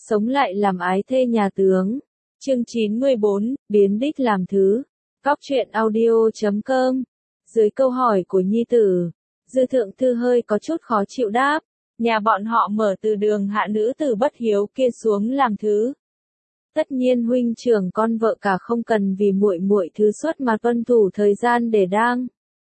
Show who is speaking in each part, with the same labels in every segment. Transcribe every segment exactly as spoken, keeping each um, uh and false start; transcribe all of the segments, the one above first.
Speaker 1: sống lại làm ái thê nhà tướng. Chương chín mươi bốn, biến đích làm thứ. Cóc truyện audio chấm com. Dưới câu hỏi của nhi tử, Dư Thượng Thư hơi có chút khó chịu đáp, nhà bọn họ mở từ đường hạ nữ tử bất hiếu kia xuống làm thứ. Tất nhiên huynh trưởng con vợ cả không cần vì muội muội thứ xuất mà tuân thủ thời gian để đăng.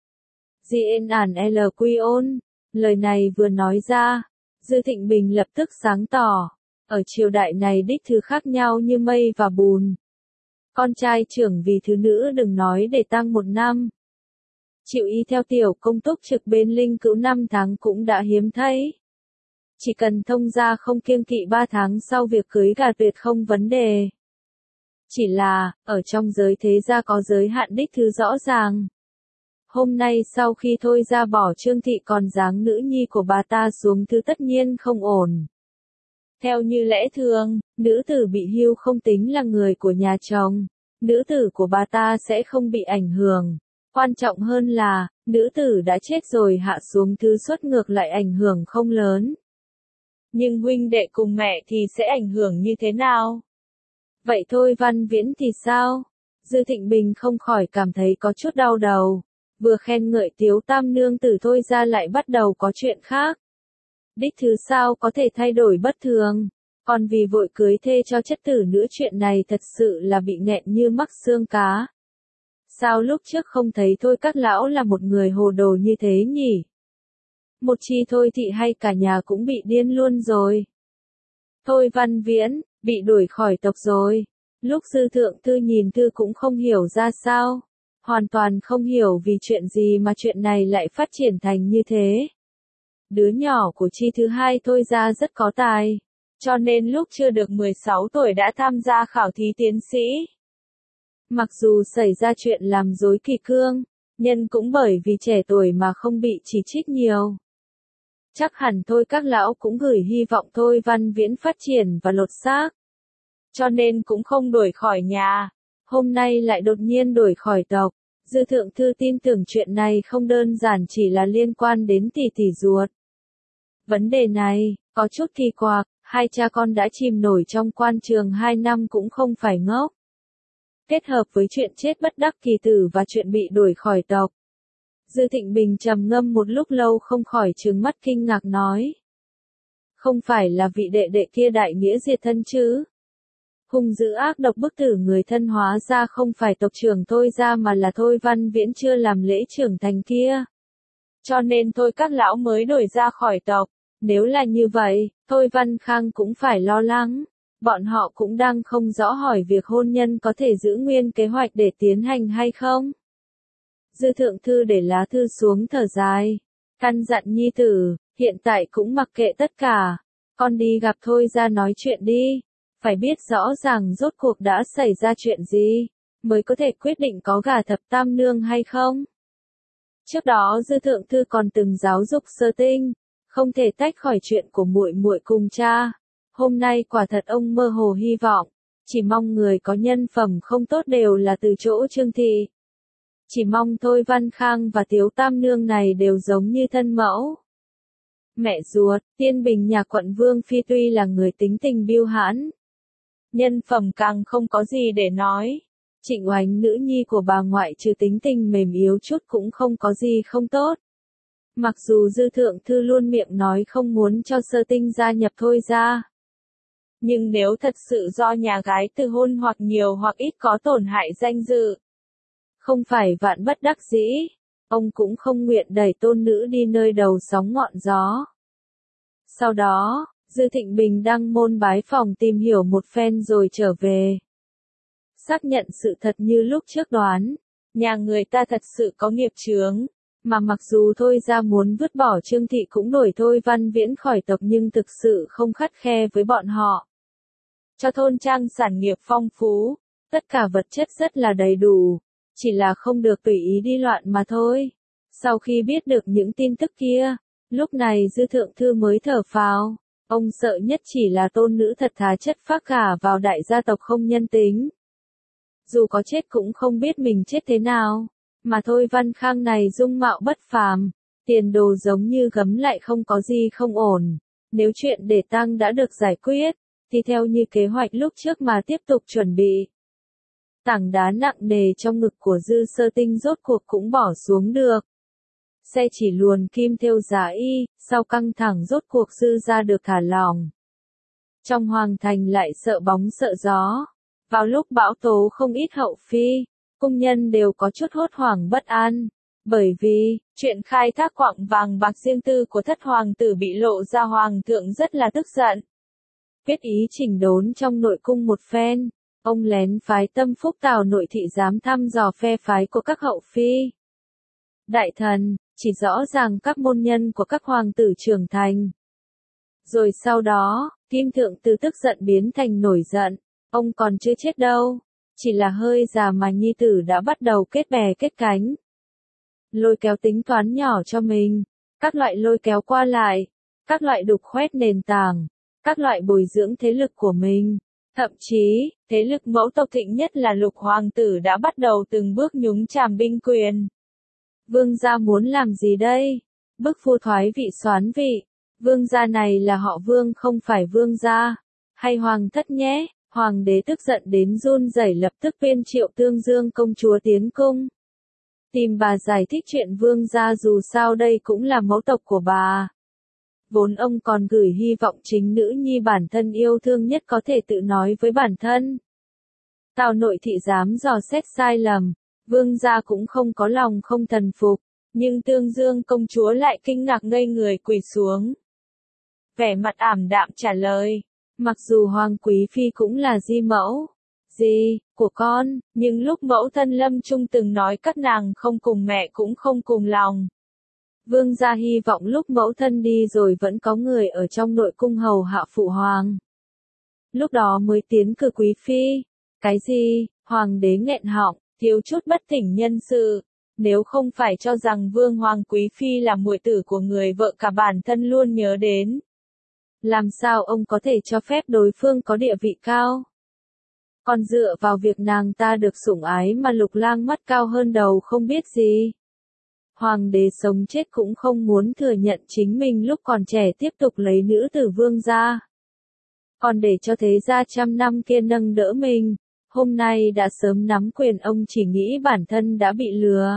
Speaker 1: Di ên ản L quy ôn, lời này vừa nói ra, Dư Thịnh Bình lập tức sáng tỏ, ở triều đại này đích thứ khác nhau như mây và bùn. Con trai trưởng vì thứ nữ đừng nói để tăng một năm. Chịu y theo tiểu công túc trực bên linh cữu năm tháng cũng đã hiếm thấy. Chỉ cần thông gia không kiêng kỵ ba tháng sau việc cưới gà tuyệt không vấn đề. Chỉ là, ở trong giới thế gia có giới hạn đích thứ rõ ràng. Hôm nay sau khi thôi ra bỏ Trương Thị còn dáng nữ nhi của bà ta xuống thứ tất nhiên không ổn. Theo như lẽ thường, nữ tử bị hưu không tính là người của nhà chồng, nữ tử của bà ta sẽ không bị ảnh hưởng. Quan trọng hơn là, nữ tử đã chết rồi hạ xuống thứ xuất ngược lại ảnh hưởng không lớn. Nhưng huynh đệ cùng mẹ thì sẽ ảnh hưởng như thế nào? Vậy thôi Văn Viễn thì sao? Dư Thịnh Bình không khỏi cảm thấy có chút đau đầu. Vừa khen ngợi Tiếu Tam nương tử thôi ra lại bắt đầu có chuyện khác. Đích thứ sao có thể thay đổi bất thường, còn vì vội cưới thê cho chất tử nữa chuyện này thật sự là bị nghẹn như mắc xương cá. Sao lúc trước không thấy thôi các lão là một người hồ đồ như thế nhỉ? Một chi thôi thị hay cả nhà cũng bị điên luôn rồi. Thôi Văn Viễn, bị đuổi khỏi tộc rồi. Lúc Dư Thượng Thư nhìn thư cũng không hiểu ra sao. Hoàn toàn không hiểu vì chuyện gì mà chuyện này lại phát triển thành như thế. Đứa nhỏ của chi thứ hai thôi ra rất có tài. Cho nên lúc chưa được mười sáu tuổi đã tham gia khảo thí tiến sĩ. Mặc dù xảy ra chuyện làm rối kỷ cương, nhưng cũng bởi vì trẻ tuổi mà không bị chỉ trích nhiều. Chắc hẳn thôi các lão cũng gửi hy vọng thôi Văn Viễn phát triển và lột xác. Cho nên cũng không đuổi khỏi nhà. Hôm nay lại đột nhiên đuổi khỏi tộc. Dư Thượng Thư tin tưởng chuyện này không đơn giản chỉ là liên quan đến tỷ tỷ ruột. Vấn đề này, có chút kỳ quặc, hai cha con đã chìm nổi trong quan trường hai năm cũng không phải ngốc. Kết hợp với chuyện chết bất đắc kỳ tử và chuyện bị đuổi khỏi tộc. Dư Thịnh Bình trầm ngâm một lúc lâu không khỏi trừng mắt kinh ngạc nói. Không phải là vị đệ đệ kia đại nghĩa diệt thân chứ? Hung dữ ác độc bức tử người thân hóa ra không phải tộc trưởng thôi ra mà là thôi Văn Viễn chưa làm lễ trưởng thành kia. Cho nên thôi các lão mới đuổi ra khỏi tộc. Nếu là như vậy, thôi Văn Khang cũng phải lo lắng. Bọn họ cũng đang không rõ hỏi việc hôn nhân có thể giữ nguyên kế hoạch để tiến hành hay không. Dư Thượng Thư để lá thư xuống thở dài. Căn dặn nhi tử, hiện tại cũng mặc kệ tất cả. Con đi gặp thôi ra nói chuyện đi. Phải biết rõ ràng rốt cuộc đã xảy ra chuyện gì, mới có thể quyết định có gả thập tam nương hay không. Trước đó Dư Thượng Thư còn từng giáo dục Sơ Tinh, không thể tách khỏi chuyện của muội muội cùng cha. Hôm nay quả thật ông mơ hồ hy vọng, chỉ mong người có nhân phẩm không tốt đều là từ chỗ Trương Thị. Chỉ mong thôi Văn Khang và Tiếu Tam nương này đều giống như thân mẫu. Mẹ ruột, Tiên Bình nhà quận Vương Phi tuy là người tính tình biêu hãn, nhân phẩm càng không có gì để nói. Trịnh Oánh nữ nhi của bà ngoại trừ tính tình mềm yếu chút cũng không có gì không tốt. Mặc dù Dư Thượng Thư luôn miệng nói không muốn cho Sơ Tinh gia nhập thôi ra. Nhưng nếu thật sự do nhà gái từ hôn hoặc nhiều hoặc ít có tổn hại danh dự. Không phải vạn bất đắc dĩ, ông cũng không nguyện đẩy tôn nữ đi nơi đầu sóng ngọn gió. Sau đó, Dư Thịnh Bình đăng môn bái phòng tìm hiểu một phen rồi trở về. Xác nhận sự thật như lúc trước đoán, nhà người ta thật sự có nghiệp chướng, mà mặc dù thôi ra muốn vứt bỏ Trương Thị cũng đuổi thôi Văn Viễn khỏi tộc nhưng thực sự không khắt khe với bọn họ. Cho thôn trang sản nghiệp phong phú, tất cả vật chất rất là đầy đủ, chỉ là không được tùy ý đi loạn mà thôi. Sau khi biết được những tin tức kia, lúc này Dư Thượng Thư mới thở phào. Ông sợ nhất chỉ là tôn nữ thật thà chất phác gả vào đại gia tộc không nhân tính. Dù có chết cũng không biết mình chết thế nào. Mà thôi Văn Khang này dung mạo bất phàm, tiền đồ giống như gấm lại không có gì không ổn. Nếu chuyện để tang đã được giải quyết, thì theo như kế hoạch lúc trước mà tiếp tục chuẩn bị. Tảng đá nặng nề trong ngực của Dư Sơ Tinh rốt cuộc cũng bỏ xuống được. Xe chỉ luồn kim thêu giá y, sau căng thẳng rốt cuộc Dư ra được thả lỏng. Trong hoàng thành lại sợ bóng sợ gió. Vào lúc bão tố không ít hậu phi, cung nhân đều có chút hốt hoảng bất an. Bởi vì, chuyện khai thác quặng vàng bạc riêng tư của thất hoàng tử bị lộ ra, hoàng thượng rất là tức giận. Quyết ý chỉnh đốn trong nội cung một phen, ông lén phái Tâm Phúc Tào nội thị giám thăm dò phe phái của các hậu phi. Đại thần, chỉ rõ ràng các môn nhân của các hoàng tử trưởng thành. Rồi sau đó, Kim Thượng từ tức giận biến thành nổi giận, ông còn chưa chết đâu, chỉ là hơi già mà nhi tử đã bắt đầu kết bè kết cánh. Lôi kéo tính toán nhỏ cho mình, các loại lôi kéo qua lại, các loại đục khoét nền tảng, các loại bồi dưỡng thế lực của mình. Thậm chí, thế lực mẫu tộc thịnh nhất là Lục hoàng tử đã bắt đầu từng bước nhúng chàm binh quyền. Vương gia muốn làm gì đây? Bức vua thoái vị soán vị. Vương gia này là họ Vương không phải vương gia. Hay hoàng thất nhé? Hoàng đế tức giận đến run rẩy, lập tức tuyên triệu Tương Dương công chúa tiến cung. Tìm bà giải thích chuyện vương gia, dù sao đây cũng là mẫu tộc của bà. Vốn ông còn gửi hy vọng chính nữ nhi bản thân yêu thương nhất có thể tự nói với bản thân. Tào nội thị dám dò xét sai lầm, vương gia cũng không có lòng không thần phục, nhưng Tương Dương công chúa lại kinh ngạc ngây người quỳ xuống. Vẻ mặt ảm đạm trả lời, mặc dù Hoàng Quý Phi cũng là di mẫu, di, của con, nhưng lúc mẫu thân lâm chung từng nói các nàng không cùng mẹ cũng không cùng lòng. Vương gia hy vọng lúc mẫu thân đi rồi vẫn có người ở trong nội cung hầu hạ phụ hoàng. Lúc đó mới tiến cử Quý Phi. Cái gì? Hoàng đế nghẹn họng, thiếu chút bất tỉnh nhân sự. Nếu không phải cho rằng Vương Hoàng Quý Phi là muội tử của người vợ cả bản thân luôn nhớ đến. Làm sao ông có thể cho phép đối phương có địa vị cao? Còn dựa vào việc nàng ta được sủng ái mà Lục Lang mắt cao hơn đầu không biết gì. Hoàng đế sống chết cũng không muốn thừa nhận chính mình lúc còn trẻ tiếp tục lấy nữ tử vương gia. Còn để cho thế gia trăm năm kia nâng đỡ mình, hôm nay đã sớm nắm quyền, ông chỉ nghĩ bản thân đã bị lừa.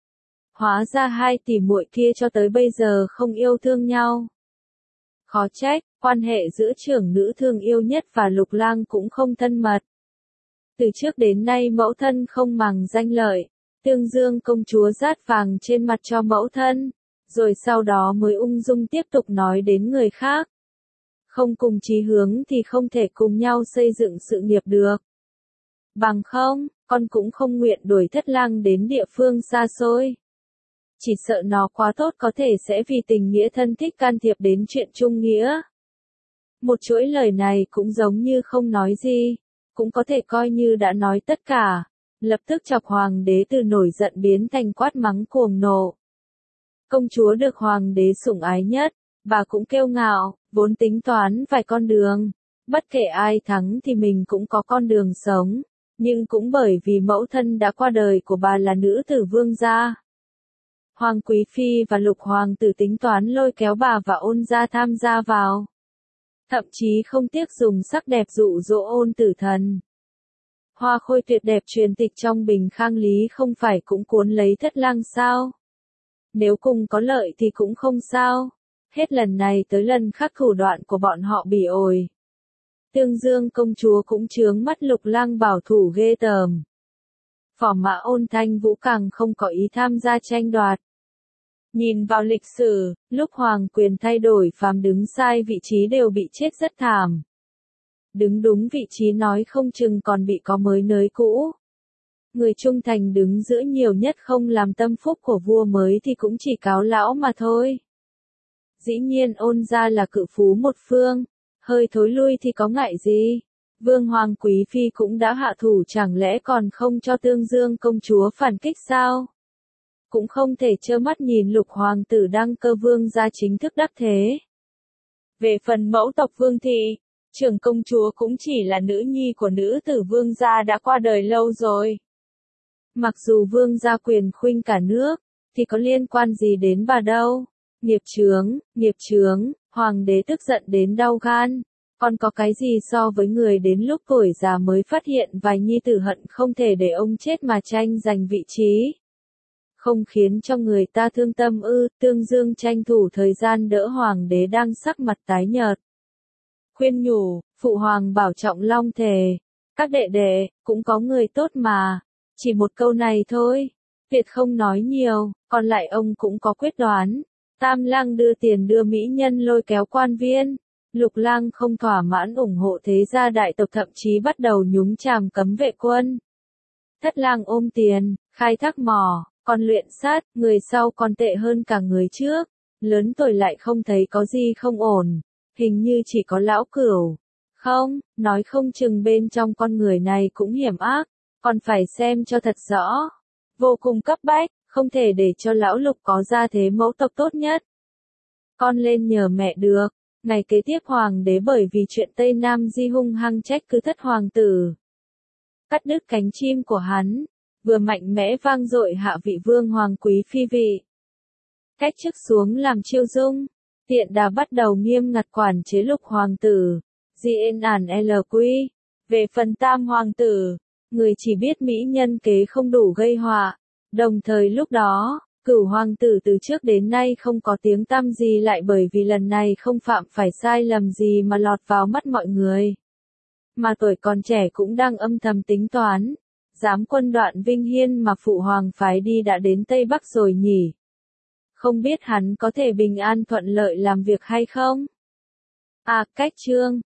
Speaker 1: Hóa ra hai tỷ muội kia cho tới bây giờ không yêu thương nhau. Khó trách, quan hệ giữa trưởng nữ thương yêu nhất và Lục Lang cũng không thân mật. Từ trước đến nay mẫu thân không màng danh lợi. Tương Dương công chúa rát vàng trên mặt cho mẫu thân, rồi sau đó mới ung dung tiếp tục nói đến người khác. Không cùng chí hướng thì không thể cùng nhau xây dựng sự nghiệp được. Bằng không, con cũng không nguyện đuổi Thất Lang đến địa phương xa xôi. Chỉ sợ nó quá tốt có thể sẽ vì tình nghĩa thân thích can thiệp đến chuyện chung nghĩa. Một chuỗi lời này cũng giống như không nói gì, cũng có thể coi như đã nói tất cả. Lập tức chọc hoàng đế từ nổi giận biến thành quát mắng cuồng nộ. Công chúa được hoàng đế sủng ái nhất, bà cũng kiêu ngạo, vốn tính toán vài con đường. Bất kể ai thắng thì mình cũng có con đường sống, nhưng cũng bởi vì mẫu thân đã qua đời của bà là nữ tử vương gia. Hoàng Quý Phi và Lục hoàng tử tính toán lôi kéo bà và Ôn gia tham gia vào. Thậm chí không tiếc dùng sắc đẹp dụ dỗ Ôn tử thần. Hoa khôi tuyệt đẹp truyền tịch trong bình khang lý không phải cũng cuốn lấy Thất Lang sao? Nếu cùng có lợi thì cũng không sao. Hết lần này tới lần khác thủ đoạn của bọn họ bỉ ổi. Tương Dương công chúa cũng chướng mắt Lục Lang bảo thủ ghê tởm. Phò mã Ôn Thanh Vũ càng không có ý tham gia tranh đoạt. Nhìn vào lịch sử, lúc hoàng quyền thay đổi, phàm đứng sai vị trí đều bị chết rất thảm. Đứng đúng vị trí nói không chừng còn bị có mới nới cũ. Người trung thành đứng giữa nhiều nhất không làm tâm phúc của vua mới thì cũng chỉ cáo lão mà thôi. Dĩ nhiên Ôn gia là cự phú một phương, hơi thối lui thì có ngại gì. Vương Hoàng Quý Phi cũng đã hạ thủ, chẳng lẽ còn không cho Tương Dương công chúa phản kích sao? Cũng không thể trơ mắt nhìn Lục hoàng tử đăng cơ vương gia chính thức đắc thế. Về phần mẫu tộc Vương thị, trưởng công chúa cũng chỉ là nữ nhi của nữ tử vương gia đã qua đời lâu rồi. Mặc dù vương gia quyền khuynh cả nước, thì có liên quan gì đến bà đâu. Nghiệp chướng, nghiệp chướng, hoàng đế tức giận đến đau gan. Còn có cái gì so với người đến lúc tuổi già mới phát hiện vài nhi tử hận không thể để ông chết mà tranh giành vị trí. Không khiến cho người ta thương tâm ư, Tương Dương tranh thủ thời gian đỡ hoàng đế đang sắc mặt tái nhợt. Khuyên nhủ, phụ hoàng bảo trọng long thể. Các đệ đệ, cũng có người tốt mà. Chỉ một câu này thôi. Tuyệt không nói nhiều, còn lại ông cũng có quyết đoán. Tam lang đưa tiền đưa mỹ nhân lôi kéo quan viên. Lục lang không thỏa mãn ủng hộ thế gia đại tộc, thậm chí bắt đầu nhúng chàm cấm vệ quân. Thất lang ôm tiền, khai thác mỏ, còn luyện sát, người sau còn tệ hơn cả người trước. Lớn tuổi lại không thấy có gì không ổn. Hình như chỉ có lão Cửu. Không, nói không chừng bên trong con người này cũng hiểm ác. Còn phải xem cho thật rõ. Vô cùng cấp bách, không thể để cho lão Lục có gia thế mẫu tộc tốt nhất. Con lên nhờ mẹ được. Ngày kế tiếp hoàng đế bởi vì chuyện Tây Nam Di hung hăng trách cứ thất hoàng tử. Cắt đứt cánh chim của hắn. Vừa mạnh mẽ vang dội hạ vị vương hoàng quý phi vị. Cách chức xuống làm chiêu dung. Tiện đà bắt đầu nghiêm ngặt quản chế Lục hoàng tử. Di ên ản lờ quy. Về phần Tam hoàng tử. Người chỉ biết mỹ nhân kế không đủ gây họa. Đồng thời lúc đó, Cửu hoàng tử từ trước đến nay không có tiếng tăm gì lại bởi vì lần này không phạm phải sai lầm gì mà lọt vào mắt mọi người. Mà tuổi còn trẻ cũng đang âm thầm tính toán. Giám quân Đoạn Vinh Hiên mà phụ hoàng phái đi đã đến Tây Bắc rồi nhỉ? Không biết hắn có thể bình an thuận lợi làm việc hay không? À, cách chương.